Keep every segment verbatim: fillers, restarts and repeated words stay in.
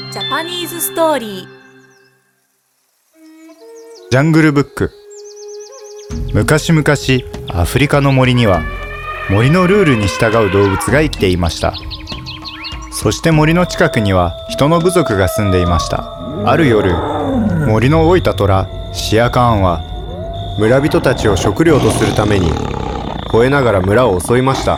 ジャパニーズストーリー。 ジャングルブック。昔々アフリカの森には森のルールに従う動物が生きていました。そして森の近くには人の部族が住んでいました。ある夜、森の老いた虎シアカーンは村人たちを食料とするために吠えながら村を襲いました。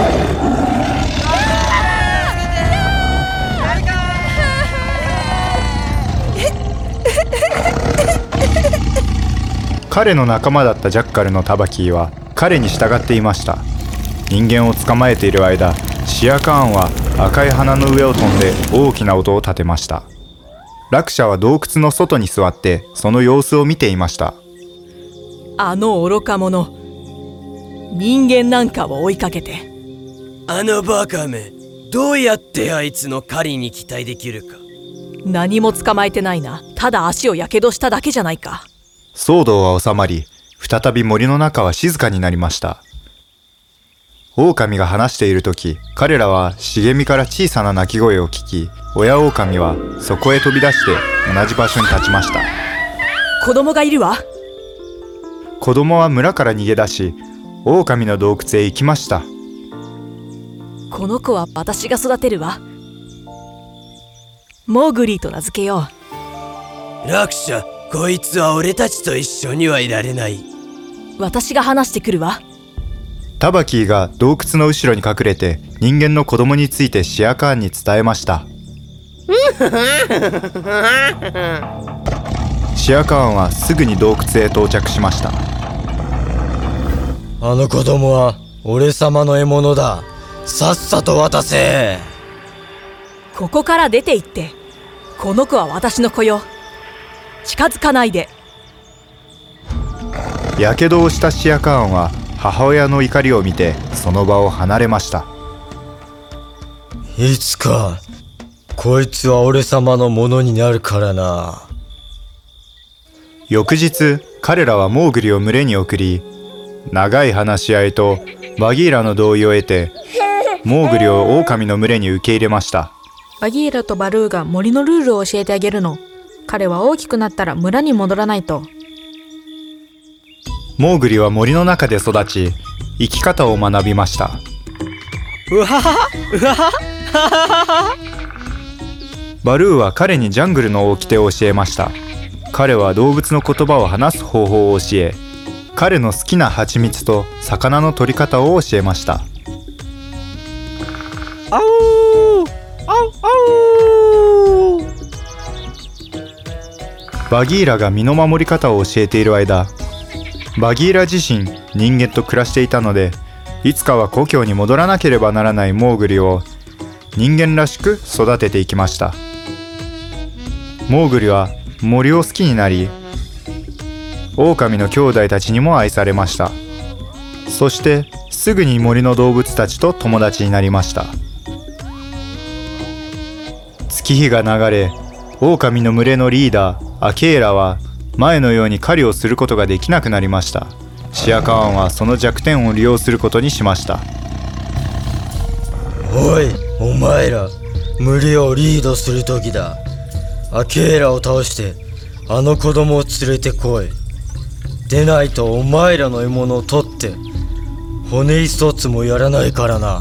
彼の仲間だったジャッカルのタバキーは彼に従っていました。人間を捕まえている間、シアカーンは赤い花の上を飛んで大きな音を立てました。ラクシャは洞窟の外に座ってその様子を見ていました。 あの愚か者、人間なんかを追いかけて。 あのバカめ、どうやってあいつの狩りに期待できるか。 何も捕まえてないな。ただ足をやけどしただけじゃないか。 騒動は収まり、再び森の中は静かになりました。狼が話しているとき、彼らは茂みから小さな鳴き声を聞き、親狼はそこへ飛び出して同じ場所に立ちました。 子供がいるわ。 子供は村から逃げ出し、狼の洞窟へ行きました。 この子は私が育てるわ。モーグリーと名付けよう。ラクシャ、こいつは俺たちと一緒にはいられない。 私が話してくるわ。 タバキーが洞窟の後ろに隠れて人間の子供についてシアカーンに伝えました。シアカーンはすぐに洞窟へ到着しました。 あの子供は俺様の獲物だ。さっさと渡せ。 ここから出て行って。この子は私の子よ。近づかないで。 やけどをしたシアカーンは母親の怒りを見てその場を離れました。 いつかこいつは俺様のものになるからな。 翌日、彼らはモーグリを群れに送り、長い話し合いとバギーラの同意を得てモーグリを狼の群れに受け入れました。 バギーラとバルーが森のルールを教えてあげるの。彼は大きくなったら村に戻らないと。 モーグリは森の中で育ち、生き方を学びました。 うわははうわはは。 バルーは彼にジャングルの掟を教えました。彼は動物の言葉を話す方法を教え、彼の好きな蜂蜜と魚の取り方を教えました。 あおーあおー。 バギーラが身の守り方を教えている間、バギーラ自身人間と暮らしていたので、いつかは故郷に戻らなければならないモーグリを人間らしく育てていきました。モーグリは森を好きになり、狼の兄弟たちにも愛されました。そしてすぐに森の動物たちと友達になりました。月日が流れ、狼の群れのリーダーアケーラは前のように狩りをすることができなくなりました。シアカーンはその弱点を利用することにしました。 おい、お前ら、群れをリードする時だ。アケーラを倒してあの子供を連れてこい。でないとお前らの獲物を取って骨一つもやらないからな。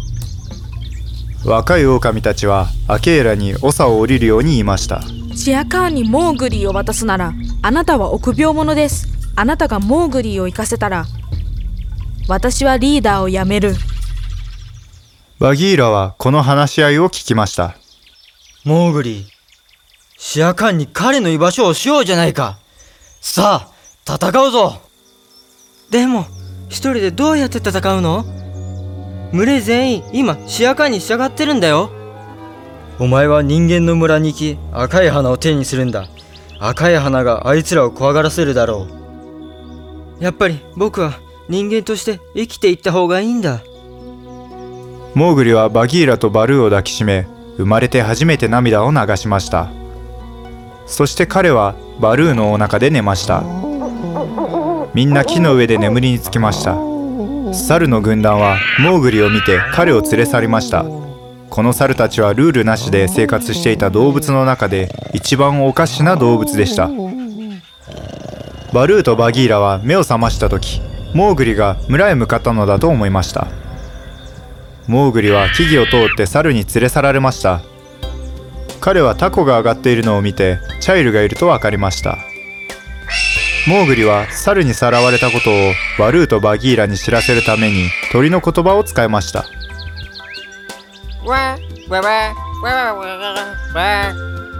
若い狼たちはアケーラに長を降りるように言いました。 シアカーンにモーグリーを渡すなら、あなたは臆病者です。あなたがモーグリーを行かせたら、私はリーダーを辞める。 バギーラはこの話し合いを聞きました。 モーグリー、シアカーンに彼の居場所をしようじゃないか。さあ、戦うぞ。でも、一人でどうやって戦うの？群れ全員、今、シアカーンに従ってるんだよ。お前は人間の村に行き、赤い花を手にするんだ。赤い花があいつらを怖がらせるだろう。やっぱり僕は人間として生きていった方がいいんだ。 モーグリはバギーラとバルーを抱きしめ、生まれて初めて涙を流しました。そして彼はバルーのお腹で寝ました。みんな木の上で眠りにつきました。猿の軍団はモーグリを見て彼を連れ去りました。 この猿たちはルールなしで生活していた動物の中で一番おかしな動物でした。バルーとバギーラは目を覚ました時、モーグリが村へ向かったのだと思いました。モーグリは木々を通って猿に連れ去られました。彼はタコが上がっているのを見てチャイルがいると分かりました。モーグリは猿にさらわれたことをバルーとバギーラに知らせるために鳥の言葉を使いました。 わわわわわわわ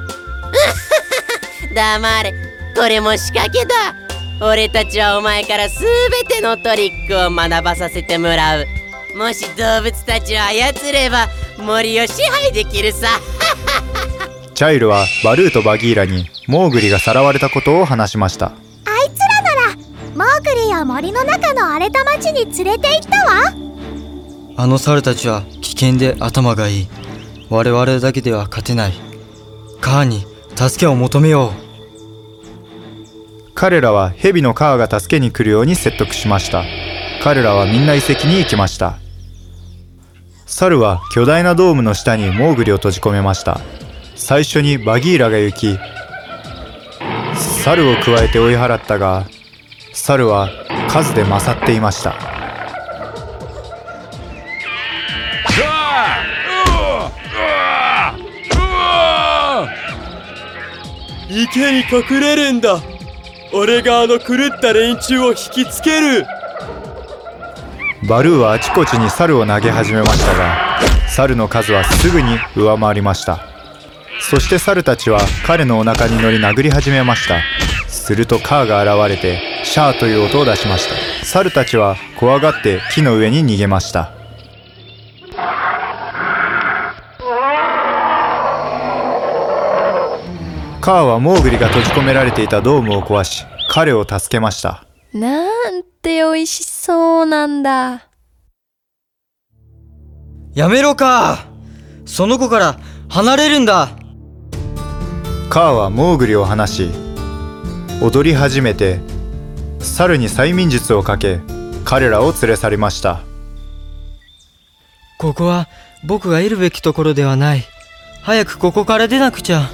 黙れ、これも仕掛けだ。俺たちはお前からすべてのトリックを学ばさせてもらう。もし動物たちを操れば森を支配できるさ。 チャイルはバルーとバギーラにモーグリがさらわれたことを話しました。 あいつらならモーグリを森の中の荒れた町に連れて行ったわ。 あの猿たちは危険で頭がいい。我々だけでは勝てない。カーに助けを求めよう。 彼らはヘビのカーが助けに来るように説得しました。彼らはみんな遺跡に行きました。猿は巨大なドームの下にモーグリを閉じ込めました。最初にバギーラが行き、猿を加えて追い払ったが、猿は数で勝っていました。 池に隠れるんだ。俺があの狂った連中を引きつける。 バルーはあちこちに猿を投げ始めましたが、猿の数はすぐに上回りました。そして猿たちは彼のお腹に乗り殴り始めました。するとカーが現れてシャーという音を出しました。猿たちは怖がって木の上に逃げました。カーはモーグリが閉じ込められていたドームを壊し、彼を助けました。 なんて美味しそうなんだ。 やめろカー、その子から離れるんだ。 カーはモーグリを離し、踊り始めて猿に催眠術をかけ、彼らを連れ去りました。 ここは僕がいるべきところではない。早くここから出なくちゃ。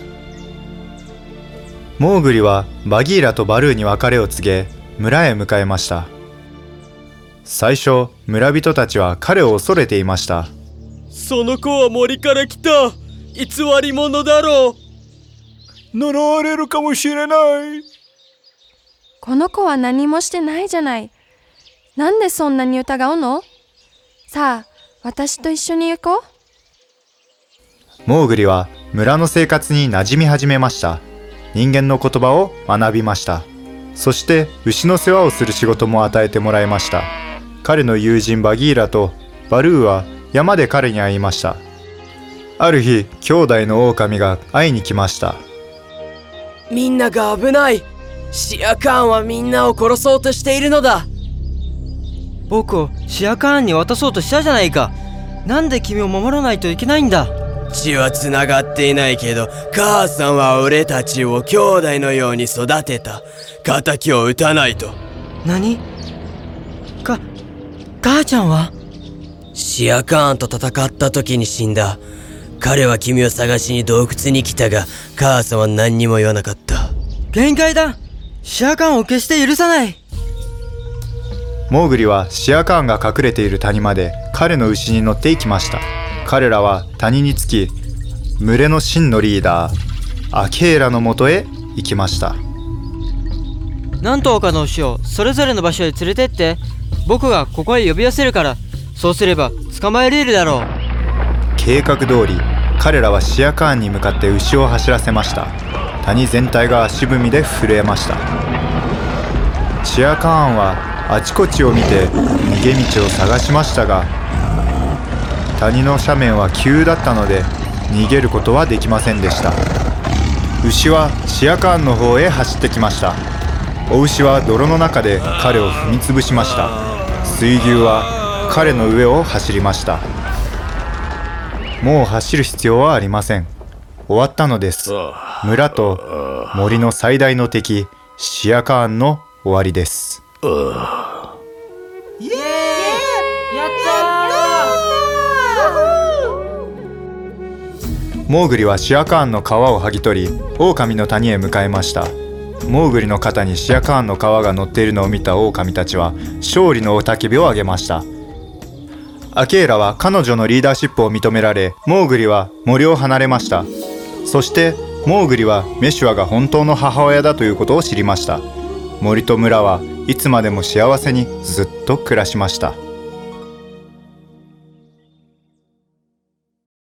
モーグリはバギーラとバルーに別れを告げ、村へ向かいました。最初、村人たちは彼を恐れていました。 その子は森から来た偽り者だろう。 呪われるかもしれない。 この子は何もしてないじゃない。なんでそんなに疑うの？さあ、私と一緒に行こう。 モーグリは村の生活に馴染み始めました。人間の言葉を学びました。そして牛の世話をする仕事も与えてもらいました。彼の友人バギーラとバルーは山で彼に会いました。ある日、兄弟の狼が会いに来ました。 みんなが危ない。シアカーンはみんなを殺そうとしているのだ。 僕をシアカーンに渡そうとしたじゃないか。なんで君を守らないといけないんだ。 血はつながっていないけど、母さんは俺たちを兄弟のように育てた。仇を討たないと。 何？か、母ちゃんは？ シアカーンと戦った時に死んだ。彼は君を探しに洞窟に来たが、母さんは何にも言わなかった。 限界だ。シアカーンを決して許さない。 モーグリはシアカーンが隠れている谷まで彼の牛に乗って行きました。彼らは谷に着き、群れの真のリーダーアケーラのもとへ行きました。 何頭かの牛をそれぞれの場所へ連れてって、僕がここへ呼び寄せるから、そうすれば捕まえれるだろう。 計画通り彼らはシアカーンに向かって牛を走らせました。谷全体が足踏みで震えました。シアカーンはあちこちを見て逃げ道を探しましたが、谷の斜面は急だったので逃げることはできませんでした。牛はシアカーンの方へ走ってきました。お牛は泥の中で彼を踏みつぶしました。水牛は彼の上を走りました。もう走る必要はありません。終わったのです。村と森の最大の敵シアカーンの終わりです。 イエーイ、やったー。 モーグリはシアカーンの皮を剥ぎ取り、狼の谷へ向かいました。モーグリの肩にシアカーンの皮が乗っているのを見た狼たちは勝利の雄たけびを上げました。アケーラは彼女のリーダーシップを認められ、モーグリは森を離れました。そしてモーグリはメシュアが本当の母親だということを知りました。森と村はいつまでも幸せにずっと暮らしました。